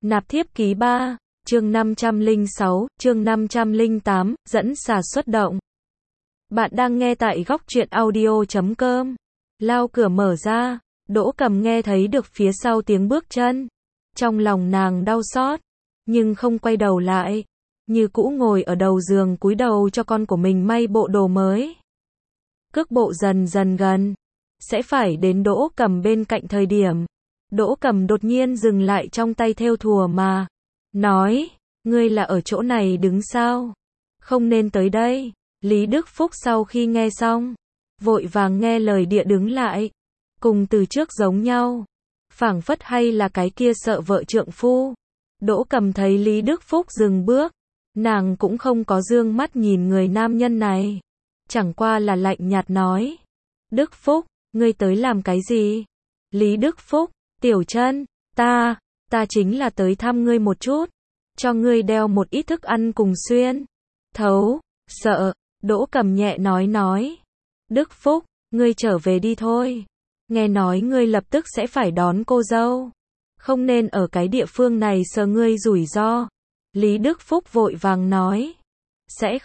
Nạp thiếp ký 3, chương 506, chương 508, dẫn xà xuất động. Bạn đang nghe tại góc truyện audio.com. Lao cửa mở ra, Đỗ Cầm nghe thấy được phía sau tiếng bước chân. Trong lòng nàng đau xót, nhưng không quay đầu lại. Như cũ ngồi ở đầu giường cúi đầu cho con của mình may bộ đồ mới. Cước bộ dần dần gần, sẽ phải đến Đỗ Cầm bên cạnh thời điểm. Đỗ Cầm đột nhiên dừng lại trong tay thêu thùa mà. Nói, ngươi là ở chỗ này đứng sao? Không nên tới đây. Lý Đức Phúc sau khi nghe xong, vội vàng nghe lời địa đứng lại. Cùng từ trước giống nhau. Phảng phất hay là cái kia sợ vợ trượng phu. Đỗ Cầm thấy Lý Đức Phúc dừng bước. Nàng cũng không có dương mắt nhìn người nam nhân này. Chẳng qua là lạnh nhạt nói. Đức Phúc, ngươi tới làm cái gì? Lý Đức Phúc, Tiểu Chân, ta chính là tới thăm ngươi một chút. Cho ngươi đeo một ít thức ăn cùng xuyên. Thấu, sợ, Đỗ Cầm nhẹ nói. Đức Phúc, ngươi trở về đi thôi. Nghe nói ngươi lập tức sẽ phải đón cô dâu. Không nên ở cái địa phương này sợ ngươi rủi ro. Lý Đức Phúc vội vàng nói. Sẽ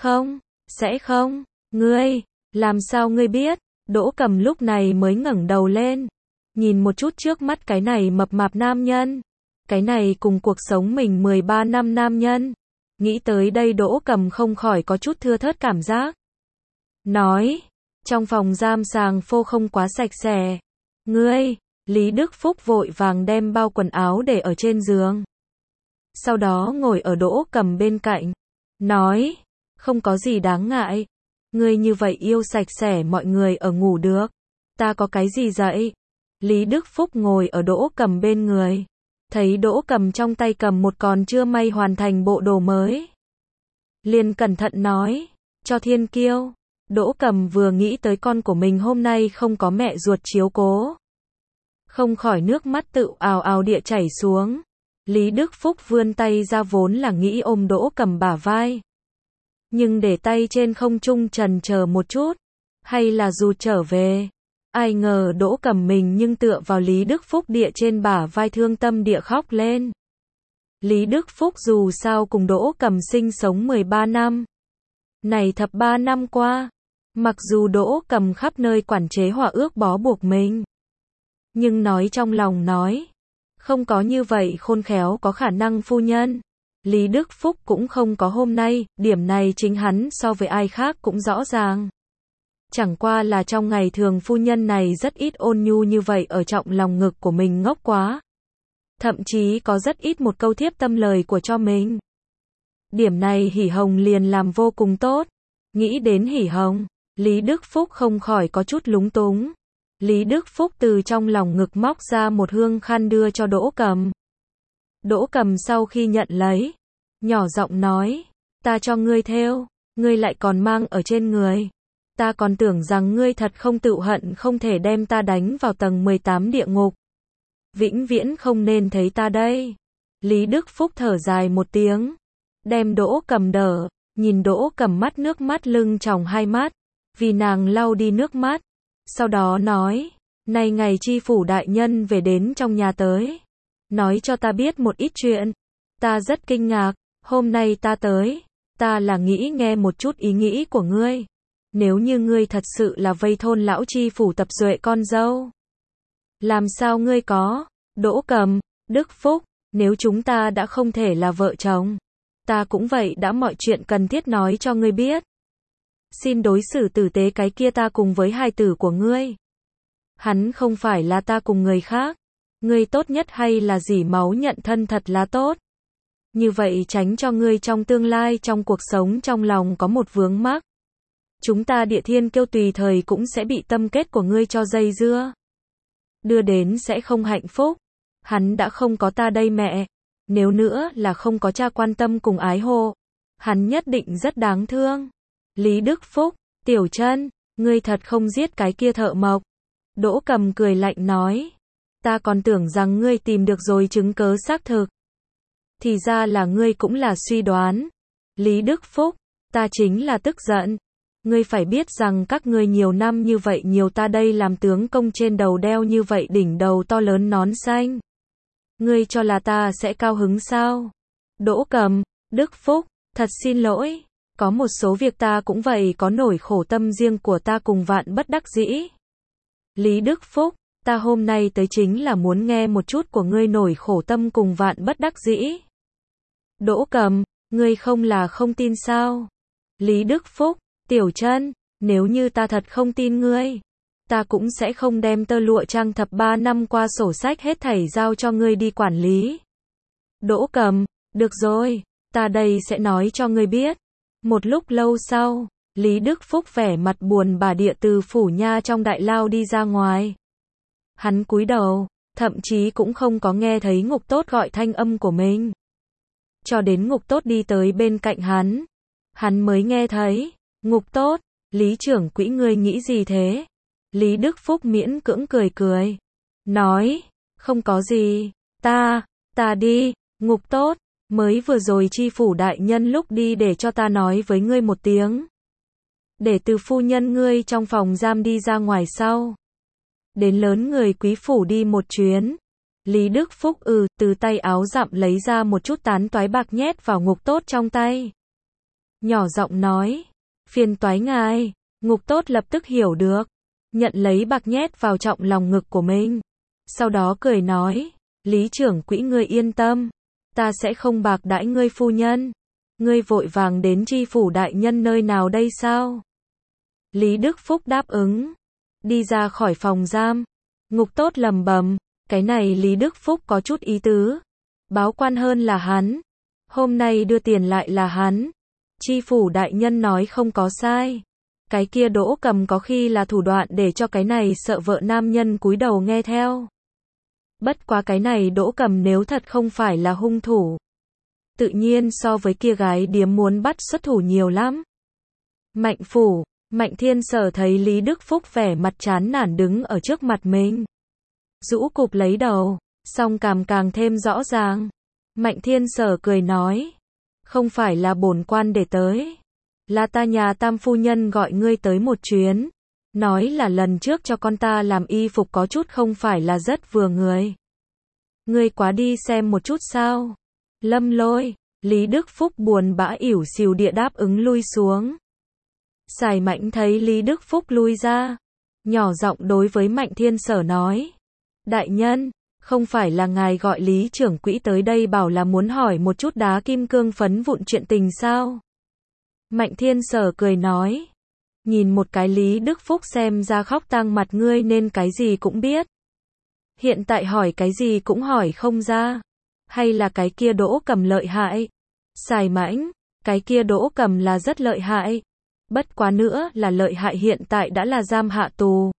không, ngươi, làm sao ngươi biết? Đỗ Cầm lúc này mới ngẩng đầu lên. Nhìn một chút trước mắt cái này mập mạp nam nhân. Cái này cùng cuộc sống mình 13 năm nam nhân. Nghĩ tới đây Đỗ Cầm không khỏi có chút thưa thớt cảm giác. Nói, trong phòng giam sàng phô không quá sạch sẽ. Ngươi, Lý Đức Phúc vội vàng đem bao quần áo để ở trên giường. Sau đó ngồi ở Đỗ Cầm bên cạnh. Nói, không có gì đáng ngại. Ngươi như vậy yêu sạch sẽ mọi người ở ngủ được. Ta có cái gì dậy? Lý Đức Phúc ngồi ở Đỗ Cầm bên người. Thấy Đỗ Cầm trong tay cầm một còn chưa may hoàn thành bộ đồ mới. Liền cẩn thận nói, cho Thiên Kiêu. Đỗ Cầm vừa nghĩ tới con của mình hôm nay không có mẹ ruột chiếu cố. Không khỏi nước mắt tự ào ào địa chảy xuống. Lý Đức Phúc vươn tay ra vốn là nghĩ ôm Đỗ Cầm bả vai. Nhưng để tay trên không trung chần chờ một chút. Hay là dù trở về. Ai ngờ Đỗ Cầm mình nhưng tựa vào Lý Đức Phúc địa trên bả vai thương tâm địa khóc lên. Lý Đức Phúc dù sao cùng Đỗ Cầm sinh sống 13 năm. Này thập 3 năm qua. Mặc dù Đỗ Cầm khắp nơi quản chế hòa ước bó buộc mình. Nhưng nói trong lòng nói. Không có như vậy khôn khéo có khả năng phu nhân. Lý Đức Phúc cũng không có hôm nay, điểm này chính hắn so với ai khác cũng rõ ràng. Chẳng qua là trong ngày thường phu nhân này rất ít ôn nhu như vậy ở trọng lòng ngực của mình ngốc quá. Thậm chí có rất ít một câu thiếp tâm lời của cho mình. Điểm này Hỉ Hồng liền làm vô cùng tốt. Nghĩ đến Hỉ Hồng, Lý Đức Phúc không khỏi có chút lúng túng. Lý Đức Phúc từ trong lòng ngực móc ra một hương khăn đưa cho Đỗ Cầm. Đỗ Cầm sau khi nhận lấy, nhỏ giọng nói, ta cho ngươi thêu, ngươi lại còn mang ở trên người. Ta còn tưởng rằng ngươi thật không tự hận không thể đem ta đánh vào tầng 18 địa ngục. Vĩnh viễn không nên thấy ta đây. Lý Đức Phúc thở dài một tiếng, đem Đỗ Cầm đỡ, nhìn Đỗ Cầm mắt nước mắt lưng tròng hai mắt, vì nàng lau đi nước mắt. Sau đó nói, nay ngày chi phủ đại nhân về đến trong nhà tới. Nói cho ta biết một ít chuyện. Ta rất kinh ngạc, hôm nay ta tới. Ta là nghĩ nghe một chút ý nghĩ của ngươi. Nếu như ngươi thật sự là vây thôn lão chi phủ tập duệ con dâu. Làm sao ngươi có? Đỗ Cầm, Đức Phúc, nếu chúng ta đã không thể là vợ chồng. Ta cũng vậy đã mọi chuyện cần thiết nói cho ngươi biết. Xin đối xử tử tế cái kia ta cùng với hài tử của ngươi. Hắn không phải là ta cùng người khác. Ngươi tốt nhất hay là dỉ máu nhận thân thật là tốt. Như vậy tránh cho ngươi trong tương lai trong cuộc sống trong lòng có một vướng mắc. Chúng ta Địa Thiên Kiêu tùy thời cũng sẽ bị tâm kết của ngươi cho dây dưa. Đưa đến sẽ không hạnh phúc. Hắn đã không có ta đây mẹ. Nếu nữa là không có cha quan tâm cùng ái hộ. Hắn nhất định rất đáng thương. Lý Đức Phúc, Tiểu Chân, ngươi thật không giết cái kia thợ mộc. Đỗ Cầm cười lạnh nói. Ta còn tưởng rằng ngươi tìm được rồi chứng cớ xác thực. Thì ra là ngươi cũng là suy đoán. Lý Đức Phúc, ta chính là tức giận. Ngươi phải biết rằng các ngươi nhiều năm như vậy nhiều ta đây làm tướng công trên đầu đeo như vậy đỉnh đầu to lớn nón xanh. ngươi cho là ta sẽ cao hứng sao? Đỗ Cầm, Đức Phúc, thật xin lỗi, có một số việc ta cũng vậy, có nỗi khổ tâm riêng của ta cùng vạn bất đắc dĩ. Lý Đức Phúc, ta hôm nay tới chính là muốn nghe một chút của ngươi nỗi khổ tâm cùng vạn bất đắc dĩ. Đỗ Cầm, ngươi không là không tin sao? Lý Đức Phúc, Tiểu Trân, nếu như ta thật không tin ngươi, ta cũng sẽ không đem tơ lụa trang thập 3 năm qua sổ sách hết thảy giao cho ngươi đi quản lý. Đỗ Cầm, được rồi, ta đây sẽ nói cho ngươi biết. Một lúc lâu sau, Lý Đức Phúc vẻ mặt buồn bã địa từ phủ nha trong đại lao đi ra ngoài. Hắn cúi đầu, thậm chí cũng không có nghe thấy Ngục Tốt gọi thanh âm của mình. Cho đến Ngục Tốt đi tới bên cạnh hắn mới nghe thấy. Ngục Tốt, Lý trưởng quỹ ngươi nghĩ gì thế? Lý Đức Phúc miễn cưỡng cười cười. Nói, không có gì, ta đi. Ngục Tốt, mới vừa rồi chi phủ đại nhân lúc đi để cho ta nói với ngươi một tiếng. Để từ phu nhân ngươi trong phòng giam đi ra ngoài sau. Đến lớn người quý phủ đi một chuyến. Lý Đức Phúc từ tay áo dặm lấy ra một chút tán toái bạc nhét vào Ngục Tốt trong tay. Nhỏ giọng nói, phiền toái ngài. Ngục Tốt lập tức hiểu được, nhận lấy bạc nhét vào trọng lòng ngực của mình. Sau đó cười nói, Lý trưởng quỹ ngươi yên tâm, ta sẽ không bạc đãi ngươi phu nhân. Ngươi vội vàng đến chi phủ đại nhân nơi nào đây sao? Lý Đức Phúc đáp ứng, đi ra khỏi phòng giam. Ngục Tốt lẩm bẩm, cái này Lý Đức Phúc có chút ý tứ. Báo quan hơn là hắn, hôm nay đưa tiền lại là hắn. Chi phủ đại nhân nói không có sai. Cái kia Đỗ Cầm có khi là thủ đoạn để cho cái này sợ vợ nam nhân cúi đầu nghe theo. Bất quá cái này Đỗ Cầm nếu thật không phải là hung thủ, tự nhiên so với kia gái điếm muốn bắt xuất thủ nhiều lắm. Mạnh phủ, Mạnh Thiên Sở thấy Lý Đức Phúc vẻ mặt chán nản đứng ở trước mặt mình. Rũ cụp lấy đầu, song cằm càng thêm rõ ràng. Mạnh Thiên Sở cười nói, không phải là bổn quan để tới, là ta nhà tam phu nhân gọi ngươi tới một chuyến. Nói là lần trước cho con ta làm y phục có chút không phải là rất vừa người. Ngươi quá đi xem một chút sao? Lâm Lôi, Lý Đức Phúc buồn bã ỉu xìu địa đáp ứng lui xuống. Sài Mãnh thấy Lý Đức Phúc lui ra, nhỏ giọng đối với Mạnh Thiên Sở nói, đại nhân, không phải là ngài gọi Lý trưởng quỹ tới đây bảo là muốn hỏi một chút đá kim cương phấn vụn chuyện tình sao? Mạnh Thiên Sở cười nói, nhìn một cái Lý Đức Phúc xem ra khóc tang mặt ngươi nên cái gì cũng biết. Hiện tại hỏi cái gì cũng hỏi không ra. Hay là cái kia Đỗ Cầm lợi hại? Sài Mãnh, cái kia Đỗ Cầm là rất lợi hại. Bất quá nữa là lợi hại hiện tại đã là giam hạ tù.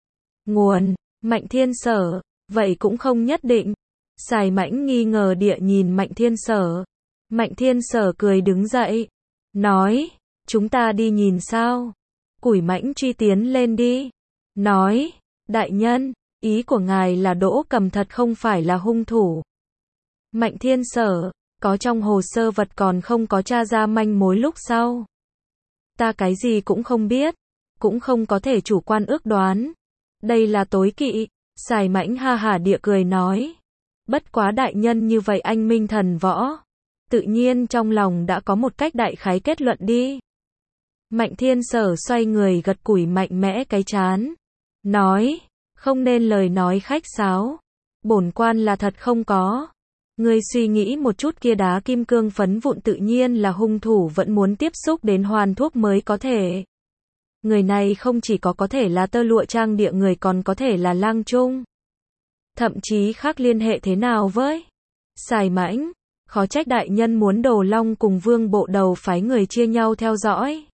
Nguồn, Mạnh Thiên Sở, vậy cũng không nhất định. Sài Mãnh nghi ngờ địa nhìn Mạnh Thiên Sở. Mạnh Thiên Sở cười đứng dậy, nói, chúng ta đi nhìn sao? Củi Mãnh truy tiến lên đi. Nói, đại nhân, ý của ngài là Đỗ Cầm thật không phải là hung thủ. Mạnh Thiên Sở, có trong hồ sơ vật còn không có tra ra manh mối lúc sau. Ta cái gì cũng không biết, cũng không có thể chủ quan ước đoán. Đây là tối kỵ. Sài Mãnh ha hả địa cười nói. Bất quá đại nhân như vậy anh minh thần võ. Tự nhiên trong lòng đã có một cách đại khái kết luận đi. Mạnh Thiên Sở xoay người gật củi mạnh mẽ cái trán. Nói, không nên lời nói khách sáo. Bổn quan là thật không có. Ngươi suy nghĩ một chút kia đá kim cương phấn vụn tự nhiên là hung thủ vẫn muốn tiếp xúc đến hoàn thuốc mới có thể. Người này không chỉ có thể là tơ lụa trang địa người còn có thể là lang trung. Thậm chí khác liên hệ thế nào với Sài Mãnh, khó trách đại nhân muốn Đồ Long cùng Vương Bộ Đầu phái người chia nhau theo dõi.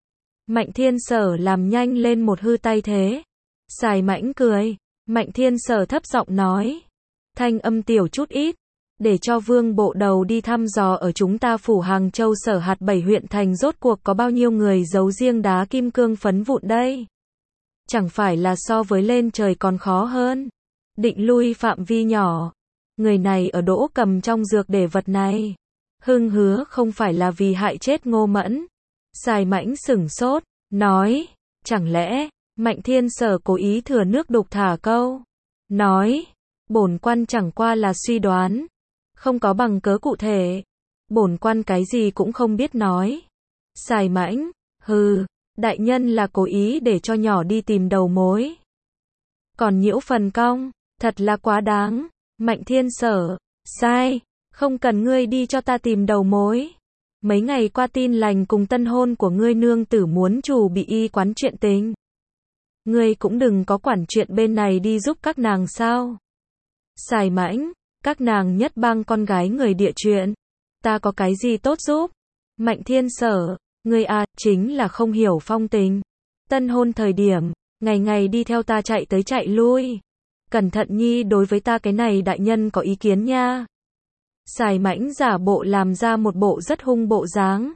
Mạnh Thiên Sở làm nhanh lên một hư tay thế. Sài Mãnh cười. Mạnh Thiên Sở thấp giọng nói, thanh âm tiểu chút ít, để cho Vương Bộ Đầu đi thăm dò ở chúng ta phủ Hàng Châu Sở hạt 7 huyện thành rốt cuộc có bao nhiêu người giấu riêng đá kim cương phấn vụn đây. Chẳng phải là so với lên trời còn khó hơn. Định lui phạm vi nhỏ. Người này ở Đỗ Cầm trong dược để vật này. Hưng hứa không phải là vì hại chết Ngô Mẫn. Sài Mãnh sửng sốt, nói, chẳng lẽ Mạnh Thiên Sở cố ý thừa nước đục thả câu. Nói, Bổn quan chẳng qua là suy đoán, không có bằng cớ cụ thể. Bổn quan cái gì cũng không biết nói. Sài Mãnh, hừ, đại nhân là cố ý để cho nhỏ đi tìm đầu mối. Còn nhiễu phần cong, thật là quá đáng. Mạnh Thiên Sở, sai, không cần ngươi đi cho ta tìm đầu mối. Mấy ngày qua tin lành cùng tân hôn của ngươi nương tử muốn chủ bị y quán chuyện tình. Ngươi cũng đừng có quản chuyện bên này đi giúp các nàng sao. Sài Mãnh, các nàng nhất bang con gái người địa chuyện. Ta có cái gì tốt giúp? Mạnh Thiên Sở, ngươi à, chính là không hiểu phong tình. Tân hôn thời điểm, ngày ngày đi theo ta chạy tới chạy lui. Cẩn thận nhi, đối với ta cái này đại nhân có ý kiến nha. Sài Mãnh giả bộ làm ra một bộ rất hung bộ dáng.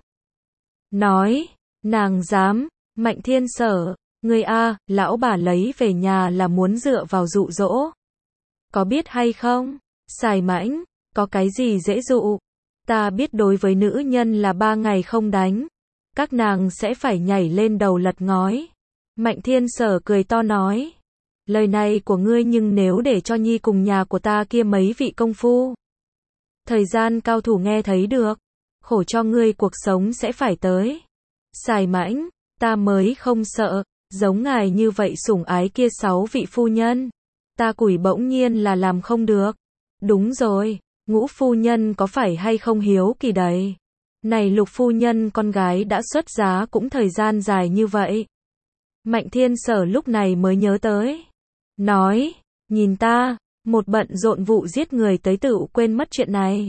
Nói, nàng dám. Mạnh Thiên Sở, ngươi a, lão bà lấy về nhà là muốn dựa vào dụ dỗ. Có biết hay không? Sài Mãnh, có cái gì dễ dụ? Ta biết đối với nữ nhân là 3 ngày không đánh, các nàng sẽ phải nhảy lên đầu lật ngói. Mạnh Thiên Sở cười to nói, lời này của ngươi nhưng nếu để cho nhi cùng nhà của ta kia mấy vị công phu, thời gian cao thủ nghe thấy được, khổ cho ngươi cuộc sống sẽ phải tới. Sài Mãnh, ta mới không sợ, giống ngài như vậy sủng ái kia 6 vị phu nhân, ta củi bỗng nhiên là làm không được. Đúng rồi, Ngũ phu nhân có phải hay không hiếu kỳ đấy. Này Lục phu nhân con gái đã xuất giá cũng thời gian dài như vậy. Mạnh Thiên Sở lúc này mới nhớ tới. Nói, nhìn ta, một bận rộn vụ giết người tới tựu quên mất chuyện này.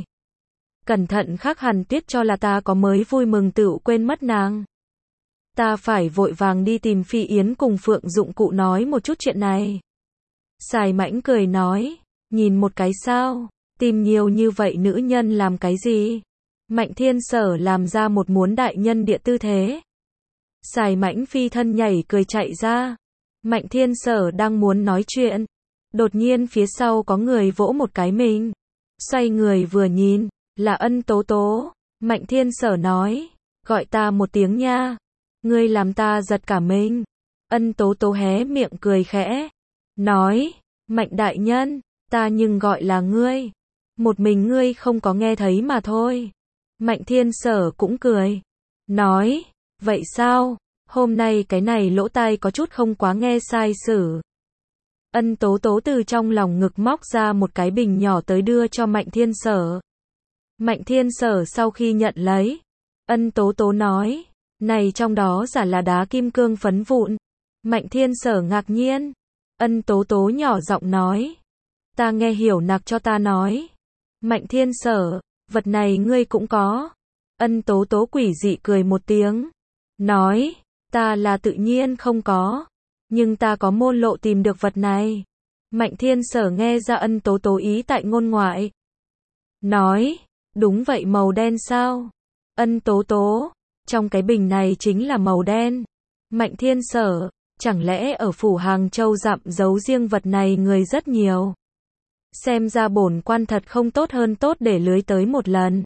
Cẩn thận Khắc Hàn Tuyết cho là ta có mới vui mừng tựu quên mất nàng. Ta phải vội vàng đi tìm Phi Yến cùng Phượng Dụng Cụ nói một chút chuyện này. Sài Mãnh cười nói, nhìn một cái sao, tìm nhiều như vậy nữ nhân làm cái gì? Mạnh Thiên Sở làm ra một muốn đại nhân địa tư thế. Sài Mãnh phi thân nhảy cười chạy ra. Mạnh Thiên Sở đang muốn nói chuyện, đột nhiên phía sau có người vỗ một cái mình. Xoay người vừa nhìn, là Ân Tố Tố. Mạnh Thiên Sở nói, gọi ta một tiếng nha. Ngươi làm ta giật cả mình. Ân Tố Tố hé miệng cười khẽ, nói, Mạnh đại nhân, ta nhưng gọi là ngươi. Một mình ngươi không có nghe thấy mà thôi. Mạnh Thiên Sở cũng cười, nói, vậy sao, hôm nay cái này lỗ tai có chút không quá nghe sai sử. Ân Tố Tố từ trong lòng ngực móc ra một cái bình nhỏ tới đưa cho Mạnh Thiên Sở. Mạnh Thiên Sở sau khi nhận lấy, Ân Tố Tố nói, này trong đó giả là đá kim cương phấn vụn. Mạnh Thiên Sở ngạc nhiên. Ân Tố Tố nhỏ giọng nói, ta nghe hiểu nặc cho ta nói. Mạnh Thiên Sở, vật này ngươi cũng có. Ân Tố Tố quỷ dị cười một tiếng, nói, ta là tự nhiên không có, nhưng ta có môn lộ tìm được vật này. Mạnh Thiên Sở nghe ra Ân Tố Tố ý tại ngôn ngoại, nói, đúng vậy, màu đen sao? Ân Tố Tố, trong cái bình này chính là màu đen. Mạnh Thiên Sở, chẳng lẽ ở phủ Hàng Châu dặm giấu riêng vật này người rất nhiều? Xem ra bổn quan thật không tốt hơn tốt để lưới tới một lần.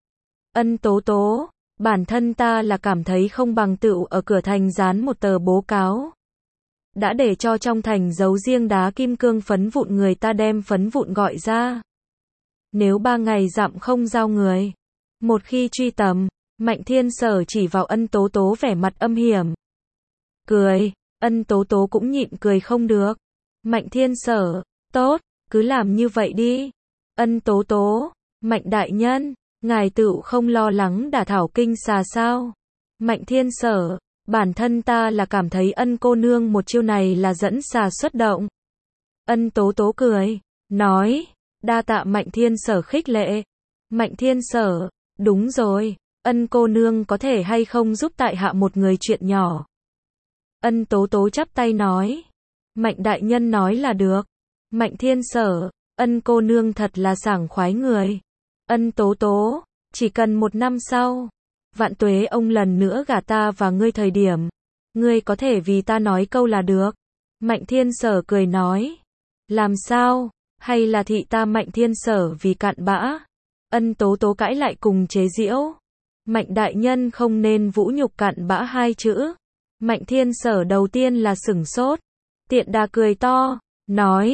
Ân Tố Tố, bản thân ta là cảm thấy không bằng tựu ở cửa thành dán một tờ bố cáo. Đã để cho trong thành giấu riêng đá kim cương phấn vụn, người ta đem phấn vụn gọi ra. Nếu 3 ngày dặm không giao người, một khi truy tầm, Mạnh Thiên Sở chỉ vào Ân Tố Tố vẻ mặt âm hiểm. Cười, Ân Tố Tố cũng nhịn cười không được. Mạnh Thiên Sở, tốt, cứ làm như vậy đi. Ân Tố Tố, Mạnh đại nhân, ngài tựu không lo lắng đả thảo kinh xà sao? Mạnh Thiên Sở, bản thân ta là cảm thấy Ân cô nương một chiêu này là dẫn xà xuất động. Ân Tố Tố cười, nói, đa tạ Mạnh Thiên Sở khích lệ. Mạnh Thiên Sở, đúng rồi, Ân cô nương có thể hay không giúp tại hạ một người chuyện nhỏ? Ân Tố Tố chắp tay nói, Mạnh đại nhân nói là được. Mạnh Thiên Sở, Ân cô nương thật là sảng khoái người. Ân Tố Tố, chỉ cần 1 năm sau, Vạn Tuế ông lần nữa gả ta và ngươi thời điểm, ngươi có thể vì ta nói câu là được. Mạnh Thiên Sở cười nói, làm sao, hay là thị ta Mạnh Thiên Sở vì cặn bã? Ân Tố Tố cãi lại cùng chế giễu, Mạnh đại nhân không nên vũ nhục cặn bã 2 chữ. Mạnh Thiên Sở đầu tiên là sửng sốt, tiện đà cười to, nói,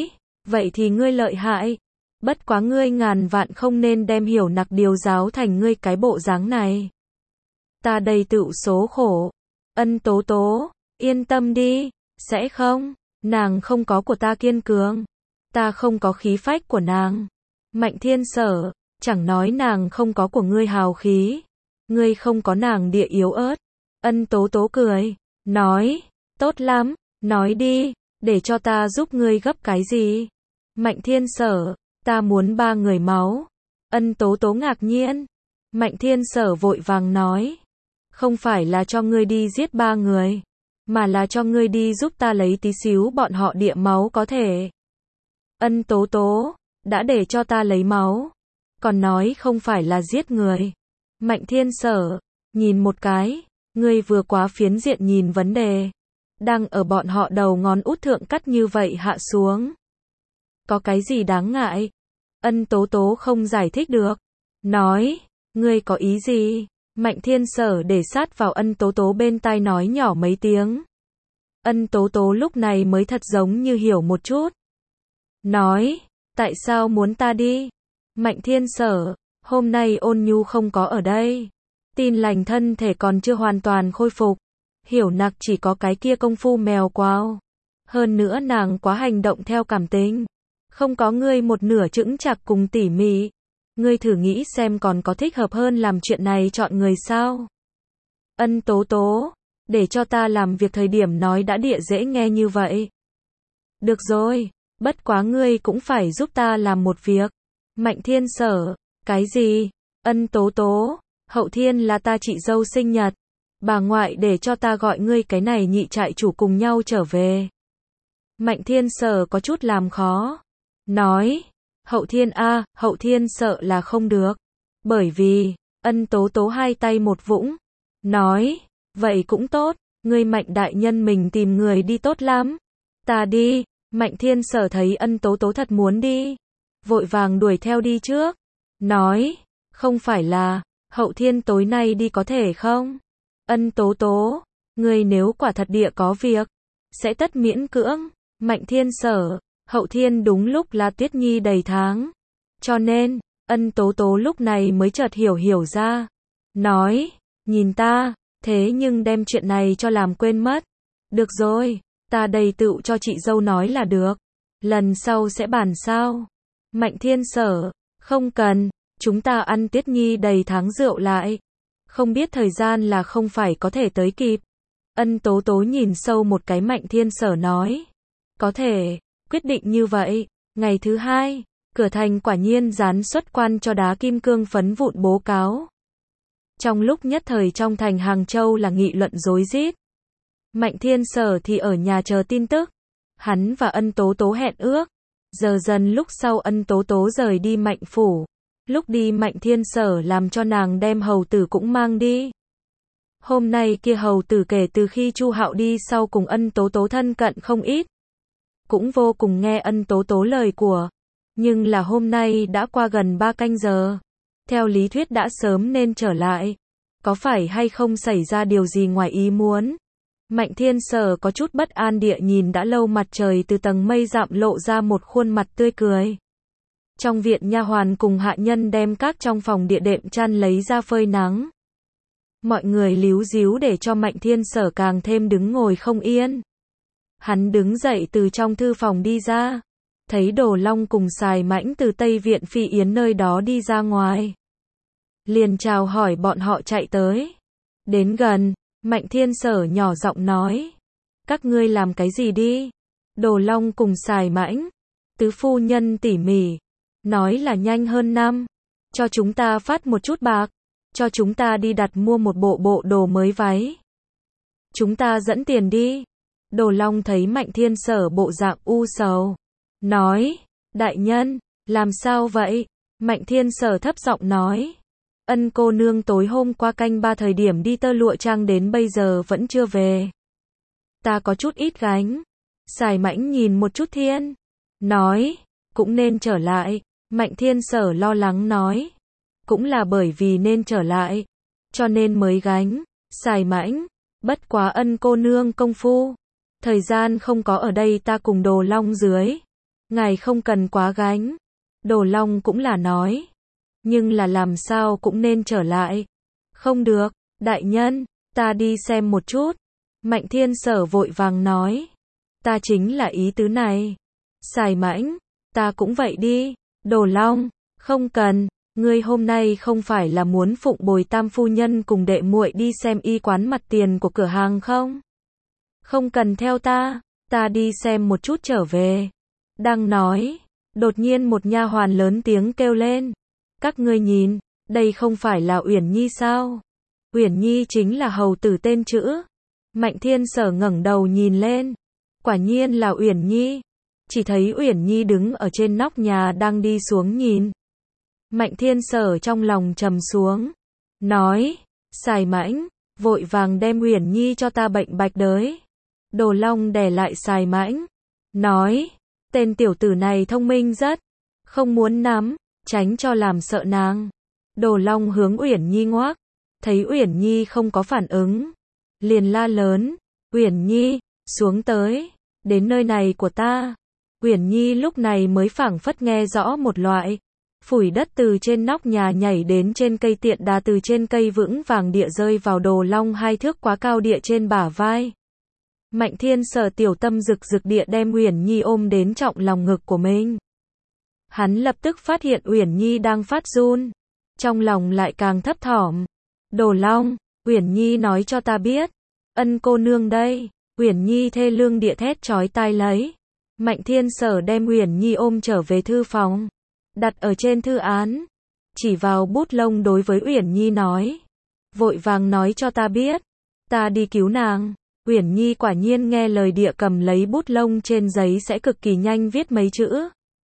Vậy thì ngươi lợi hại. Bất quá ngươi ngàn vạn không nên đem Hiểu Nặc điều giáo thành ngươi cái bộ dáng này. Ta đây tựu số khổ. Ân Tố Tố, yên tâm đi, sẽ không, nàng không có của ta kiên cường. Ta không có khí phách của nàng. Mạnh Thiên Sở, chẳng nói nàng không có của ngươi hào khí. Ngươi không có nàng địa yếu ớt. Ân Tố Tố cười, nói, tốt lắm, nói đi, để cho ta giúp ngươi gấp cái gì. Mạnh Thiên Sở, ta muốn 3 người máu. Ân Tố Tố ngạc nhiên. Mạnh Thiên Sở vội vàng nói, không phải là cho ngươi đi giết 3 người, mà là cho ngươi đi giúp ta lấy tí xíu bọn họ địa máu có thể. Ân Tố Tố, đã để cho ta lấy máu, còn nói không phải là giết người. Mạnh Thiên Sở, nhìn một cái, ngươi vừa quá phiến diện nhìn vấn đề. Đang ở bọn họ đầu ngón út thượng cắt như vậy hạ xuống. Có cái gì đáng ngại? Ân Tố Tố không giải thích được. Nói, ngươi có ý gì? Mạnh Thiên Sở để sát vào Ân Tố Tố bên tai nói nhỏ mấy tiếng. Ân Tố Tố lúc này mới thật giống như hiểu một chút. Nói, tại sao muốn ta đi? Mạnh Thiên Sở, hôm nay Ôn Nhu không có ở đây. Tin lành thân thể còn chưa hoàn toàn khôi phục. Hiểu Nặc chỉ có cái kia công phu mèo quao. Hơn nữa nàng quá hành động theo cảm tính. Không có ngươi một nửa chững chạc cùng tỉ mỉ. Ngươi thử nghĩ xem còn có thích hợp hơn làm chuyện này chọn người sao? Ân Tố Tố, để cho ta làm việc thời điểm nói đã địa dễ nghe như vậy. Được rồi, bất quá ngươi cũng phải giúp ta làm một việc. Mạnh Thiên Sở, cái gì? Ân Tố Tố, hậu thiên là ta chị dâu sinh nhật. Bà ngoại để cho ta gọi ngươi cái này nhị trại chủ cùng nhau trở về. Mạnh Thiên Sở có chút làm khó. Nói, hậu thiên a, hậu thiên sợ là không được. Bởi vì, Ân Tố Tố hai tay một vũng. Nói, vậy cũng tốt, ngươi Mạnh đại nhân mình tìm người đi tốt lắm. Ta đi. Mạnh Thiên Sở thấy Ân Tố Tố thật muốn đi, vội vàng đuổi theo đi trước. Nói, không phải là, hậu thiên tối nay đi có thể không? Ân Tố Tố, ngươi nếu quả thật địa có việc, sẽ tất miễn cưỡng. Mạnh Thiên Sở, hậu thiên đúng lúc là Tuyết Nhi đầy tháng. Cho nên, Ân Tố Tố lúc này mới chợt hiểu ra. Nói, nhìn ta, thế nhưng đem chuyện này cho làm quên mất. Được rồi, ta đây tựu cho chị dâu nói là được. Lần sau sẽ bàn sao? Mạnh Thiên Sở, không cần, chúng ta ăn Tuyết Nhi đầy tháng rượu lại. Không biết thời gian là không phải có thể tới kịp. Ân Tố Tố nhìn sâu một cái Mạnh Thiên Sở nói. Có thể, quyết định như vậy. Ngày thứ 2, cửa thành quả nhiên dán xuất quan cho đá kim cương phấn vụn bố cáo. Trong lúc nhất thời trong thành Hàng Châu là nghị luận rối rít. Mạnh Thiên Sở thì ở nhà chờ tin tức. Hắn và Ân Tố Tố hẹn ước. Giờ dần lúc sau Ân Tố Tố rời đi Mạnh phủ. Lúc đi Mạnh Thiên Sở làm cho nàng đem hầu tử cũng mang đi. Hôm nay kia hầu tử kể từ khi Chu Hạo đi sau cùng Ân Tố Tố thân cận không ít. Cũng vô cùng nghe Ân Tố Tố lời của. Nhưng là hôm nay đã qua gần 3 canh giờ. Theo lý thuyết đã sớm nên trở lại. Có phải hay không xảy ra điều gì ngoài ý muốn? Mạnh Thiên Sở có chút bất an địa nhìn đã lâu mặt trời từ tầng mây dặm lộ ra một khuôn mặt tươi cười. Trong viện nha hoàn cùng hạ nhân đem các trong phòng địa đệm chăn lấy ra phơi nắng. Mọi người líu díu để cho Mạnh Thiên Sở càng thêm đứng ngồi không yên. Hắn đứng dậy từ trong thư phòng đi ra. Thấy Đồ Long cùng Sài Mãnh từ Tây Viện Phi Yến nơi đó đi ra ngoài. Liền chào hỏi bọn họ chạy tới. Đến gần, Mạnh Thiên Sở nhỏ giọng nói. Các ngươi làm cái gì đi? Đồ Long cùng Sài Mãnh. Tứ phu nhân tỉ mỉ. Nói là nhanh hơn năm. Cho chúng ta phát một chút bạc. Cho chúng ta đi đặt mua một bộ đồ mới váy. Chúng ta dẫn tiền đi. Đồ Long thấy Mạnh Thiên Sở bộ dạng u sầu. Nói, đại nhân, làm sao vậy? Mạnh Thiên Sở thấp giọng nói. Ân cô nương tối hôm qua canh 3 thời điểm đi tơ lụa trang đến bây giờ vẫn chưa về. Ta có chút ít gánh. Sài Mãnh nhìn một chút Thiên. Nói, cũng nên trở lại. Mạnh Thiên Sở lo lắng nói. Cũng là bởi vì nên trở lại. Cho nên mới gánh. Sài Mãnh, bất quá Ân cô nương công phu. Thời gian không có ở đây ta cùng Đồ Long dưới. Ngài không cần quá gánh. Đồ Long cũng là nói. Nhưng là làm sao cũng nên trở lại. Không được, đại nhân, ta đi xem một chút. Mạnh Thiên Sở vội vàng nói. Ta chính là ý tứ này. Sài Mãnh, ta cũng vậy đi. Đồ Long, không cần, ngươi hôm nay không phải là muốn phụng bồi tam phu nhân cùng đệ muội đi xem y quán mặt tiền của cửa hàng không? Không cần theo ta đi xem một chút trở về. Đang nói, đột nhiên một nha hoàn lớn tiếng kêu lên. Các ngươi nhìn, đây không phải là Uyển Nhi sao? Uyển Nhi chính là hầu tử tên chữ. Mạnh Thiên Sở ngẩng đầu nhìn lên. Quả nhiên là Uyển Nhi. Chỉ thấy Uyển Nhi đứng ở trên nóc nhà đang đi xuống nhìn. Mạnh Thiên Sở trong lòng trầm xuống. Nói, Sài Mãnh, vội vàng đem Uyển Nhi cho ta bệnh bạch đới. Đồ Long đè lại Sài Mãnh. Nói, tên tiểu tử này thông minh rất. Không muốn nắm, tránh cho làm sợ nàng. Đồ Long hướng Uyển Nhi ngoác. Thấy Uyển Nhi không có phản ứng. Liền la lớn. Uyển Nhi, xuống tới. Đến nơi này của ta. Uyển Nhi lúc này mới phảng phất nghe rõ một loại. Phủi đất từ trên nóc nhà nhảy đến trên cây tiện đà từ trên cây vững vàng địa rơi vào Đồ Long 2 thước quá cao địa trên bả vai. Mạnh Thiên Sở tiểu tâm rực rực địa đem Uyển Nhi ôm đến trọng lòng ngực của mình. Hắn lập tức phát hiện Uyển Nhi đang phát run. Trong lòng lại càng thấp thỏm. Đồ Long, Uyển Nhi nói cho ta biết. Ân cô nương đây. Uyển Nhi thê lương địa thét chói tai lấy. Mạnh Thiên Sở đem Uyển Nhi ôm trở về thư phòng. Đặt ở trên thư án. Chỉ vào bút lông đối với Uyển Nhi nói. Vội vàng nói cho ta biết. Ta đi cứu nàng. Uyển Nhi quả nhiên nghe lời địa cầm lấy bút lông trên giấy sẽ cực kỳ nhanh viết mấy chữ.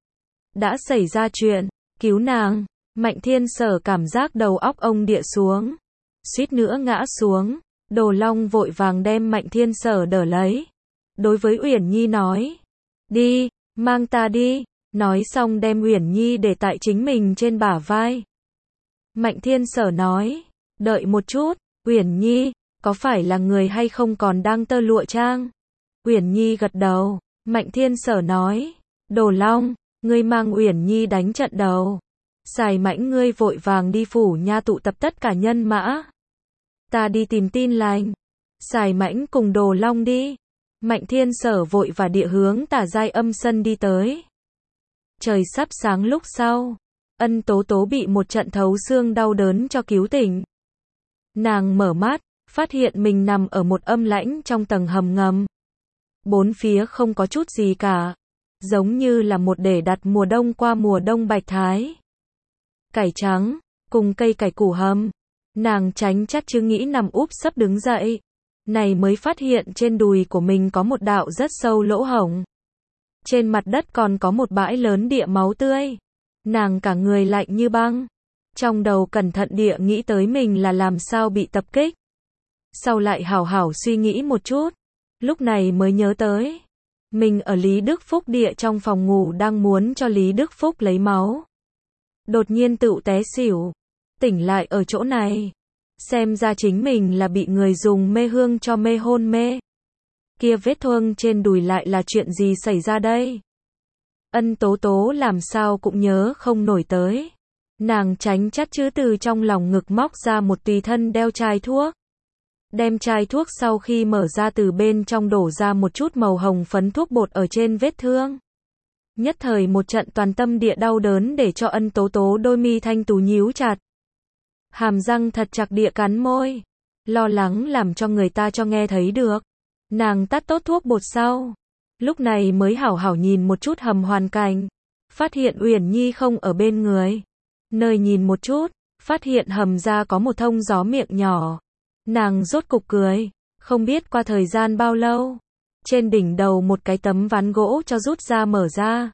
Đã xảy ra chuyện. Cứu nàng. Mạnh Thiên Sở cảm giác đầu óc ông địa xuống. Suýt nữa ngã xuống. Đồ Long vội vàng đem Mạnh Thiên Sở đỡ lấy. Đối với Uyển Nhi nói. Đi, mang ta đi. Nói xong đem Uyển Nhi để tại chính mình trên bả vai. Mạnh Thiên Sở nói. Đợi một chút, Uyển Nhi, có phải là người hay không còn đang tơ lụa trang? Uyển Nhi gật đầu. Mạnh Thiên Sở nói. Đồ Long, ngươi mang Uyển Nhi đánh trận đầu. Sài Mãnh ngươi vội vàng đi phủ nha tụ tập tất cả nhân mã. Ta đi tìm tin lành. Sài Mãnh cùng Đồ Long đi. Mạnh Thiên Sở vội và địa hướng Tả Giai Âm sân đi tới. Trời sắp sáng lúc sau. Ân Tố Tố bị một trận thấu xương đau đớn cho cứu tỉnh. Nàng mở mắt, phát hiện mình nằm ở một âm lãnh trong tầng hầm ngầm. Bốn phía không có chút gì cả. Giống như là một để đặt mùa đông qua mùa đông bạch thái. Cải trắng, cùng cây cải củ hầm. Nàng tránh chắt chứ nghĩ nằm úp sấp đứng dậy. Này mới phát hiện trên đùi của mình có một đạo rất sâu lỗ hổng. Trên mặt đất còn có một bãi lớn địa máu tươi. Nàng cả người lạnh như băng. Trong đầu cẩn thận địa nghĩ tới mình là làm sao bị tập kích. Sau lại hảo hảo suy nghĩ một chút. Lúc này mới nhớ tới. Mình ở Lý Đức Phúc địa trong phòng ngủ đang muốn cho Lý Đức Phúc lấy máu. Đột nhiên tựu té xỉu. Tỉnh lại ở chỗ này. Xem ra chính mình là bị người dùng mê hương cho mê hôn mê. Kia vết thương trên đùi lại là chuyện gì xảy ra đây? Ân Tố Tố làm sao cũng nhớ không nổi tới. Nàng tránh chắt chứ từ trong lòng ngực móc ra một tùy thân đeo chai thuốc. Đem chai thuốc sau khi mở ra từ bên trong đổ ra một chút màu hồng phấn thuốc bột ở trên vết thương. Nhất thời một trận toàn tâm địa đau đớn để cho Ân Tố Tố đôi mi thanh tú nhíu chặt. Hàm răng thật chặt địa cắn môi. Lo lắng làm cho người ta cho nghe thấy được. Nàng tắt tốt thuốc bột sau. Lúc này mới hảo hảo nhìn một chút hầm hoàn cảnh. Phát hiện Uyển Nhi không ở bên người. Nơi nhìn một chút, phát hiện hầm ra có một thông gió miệng nhỏ. Nàng rốt cục cười. Không biết qua thời gian bao lâu. Trên đỉnh đầu một cái tấm ván gỗ cho rút ra mở ra.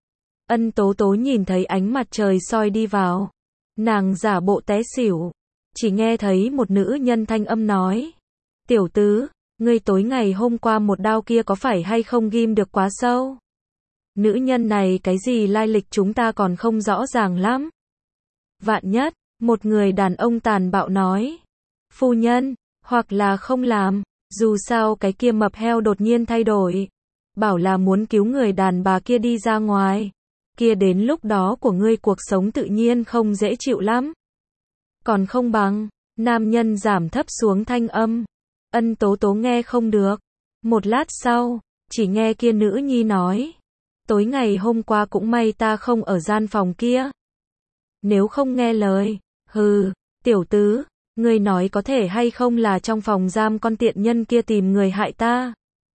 Ân Tố Tố nhìn thấy ánh mặt trời soi đi vào. Nàng giả bộ té xỉu. Chỉ nghe thấy một nữ nhân thanh âm nói. Tiểu tứ, ngươi tối ngày hôm qua một đao kia có phải hay không ghim được quá sâu? Nữ nhân này cái gì lai lịch chúng ta còn không rõ ràng lắm. Vạn nhất, một người đàn ông tàn bạo nói. Phu nhân, hoặc là không làm, dù sao cái kia mập heo đột nhiên thay đổi. bảo là muốn cứu người đàn bà kia đi ra ngoài. Kia đến lúc đó của ngươi cuộc sống tự nhiên không dễ chịu lắm. Còn không bằng, nam nhân giảm thấp xuống thanh âm. Ân Tố Tố nghe không được. Một lát sau, chỉ nghe kia nữ nhi nói. Tối ngày hôm qua cũng may ta không ở gian phòng kia. Nếu không nghe lời, hừ, tiểu tứ, ngươi nói có thể hay không là trong phòng giam con tiện nhân kia tìm người hại ta.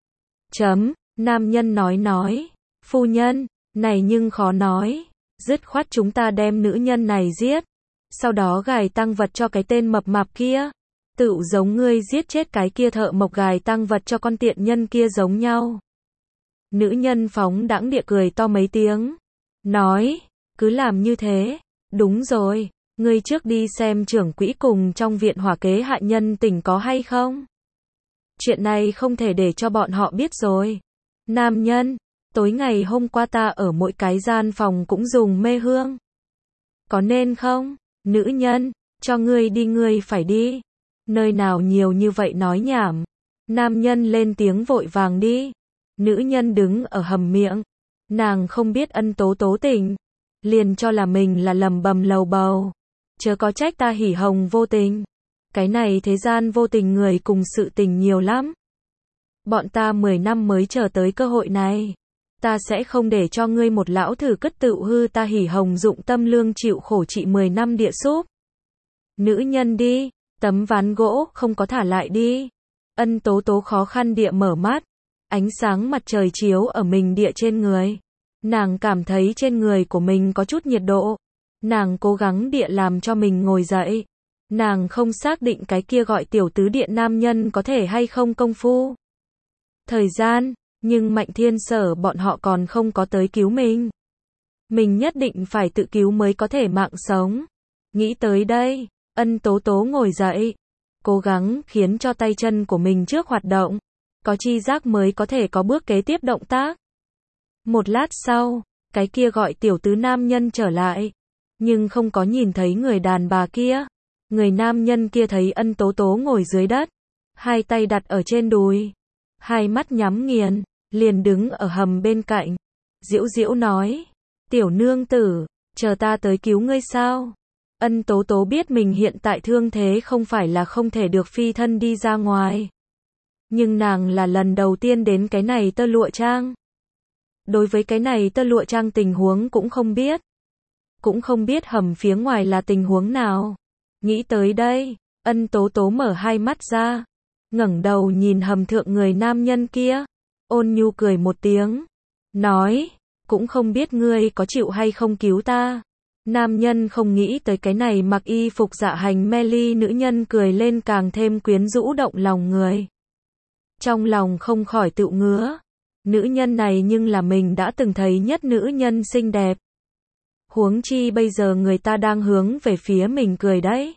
Nam nhân nói, phu nhân, này nhưng khó nói, dứt khoát chúng ta đem nữ nhân này giết, sau đó gài tang vật cho cái tên mập mạp kia, tựu giống ngươi giết chết cái kia thợ mộc gài tang vật cho con tiện nhân kia giống nhau. Nữ nhân phóng đãng địa cười to mấy tiếng, nói, cứ làm như thế, đúng rồi, ngươi trước đi xem trưởng quỹ cùng trong viện hỏa kế hạ nhân tỉnh có hay không. Chuyện này không thể để cho bọn họ biết rồi. Nam nhân, tối ngày hôm qua ta ở mỗi cái gian phòng cũng dùng mê hương. Có nên không? Nữ nhân, cho ngươi đi ngươi phải đi. Nơi nào nhiều như vậy nói nhảm. Nam nhân lên tiếng vội vàng đi. Nữ nhân đứng ở hầm miệng. Nàng không biết Ân Tố Tố tình. Liền cho là mình là lầm bầm lầu bầu. Chớ có trách ta hỉ hồng vô tình. Cái này thế gian vô tình người cùng sự tình nhiều lắm. Bọn ta 10 năm mới chờ tới cơ hội này. Ta sẽ không để cho ngươi một lão thử cất tựu hư ta hỉ hồng dụng tâm lương chịu khổ trị 10 năm địa súp. Nữ nhân đi, tấm ván gỗ không có thả lại đi. Ân Tố Tố khó khăn địa mở mắt. Ánh sáng mặt trời chiếu ở mình địa trên người. Nàng cảm thấy trên người của mình có chút nhiệt độ. Nàng cố gắng địa làm cho mình ngồi dậy. Nàng không xác định cái kia gọi tiểu tứ điện nam nhân có thể hay không công phu. Thời gian, nhưng Mạnh Thiên Sở bọn họ còn không có tới cứu mình. Mình nhất định phải tự cứu mới có thể mạng sống. Nghĩ tới đây, Ân Tố Tố ngồi dậy. Cố gắng khiến cho tay chân của mình trước hoạt động. Có chi giác mới có thể có bước kế tiếp động tác. Một lát sau, cái kia gọi tiểu tứ nam nhân trở lại. Nhưng không có nhìn thấy người đàn bà kia. Người nam nhân kia thấy Ân Tố Tố ngồi dưới đất. Hai tay đặt ở trên đùi. Hai mắt nhắm nghiền. Liền đứng ở hầm bên cạnh. Diễu diễu nói. Tiểu nương tử, chờ ta tới cứu ngươi sao? Ân Tố Tố biết mình hiện tại thương thế không phải là không thể được phi thân đi ra ngoài. Nhưng nàng là lần đầu tiên đến cái này tơ lụa trang. Đối với cái này tơ lụa trang tình huống cũng không biết. Cũng không biết hầm phía ngoài là tình huống nào. Nghĩ tới đây, Ân Tố Tố mở hai mắt ra. Ngẩng đầu nhìn hầm thượng người nam nhân kia. Ôn nhu cười một tiếng. Nói, cũng không biết ngươi có chịu hay không cứu ta. Nam nhân không nghĩ tới cái này mặc y phục dạ hành mê ly nữ nhân cười lên càng thêm quyến rũ động lòng người. Trong lòng không khỏi tự ngứa. Nữ nhân này nhưng là mình đã từng thấy nhất nữ nhân xinh đẹp. Huống chi bây giờ người ta đang hướng về phía mình cười đấy.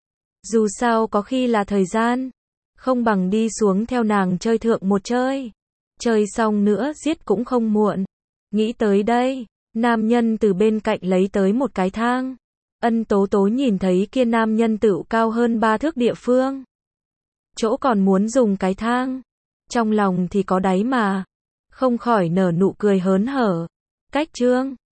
Dù sao có khi là thời gian. Không bằng đi xuống theo nàng chơi thượng một chơi. Chơi xong nữa giết cũng không muộn. Nghĩ tới đây, nam nhân từ bên cạnh lấy tới một cái thang. Ân Tố Tố nhìn thấy kia nam nhân tựu cao hơn 3 thước địa phương. Chỗ còn muốn dùng cái thang. Trong lòng thì có đáy mà. Không khỏi nở nụ cười hớn hở. Cách chương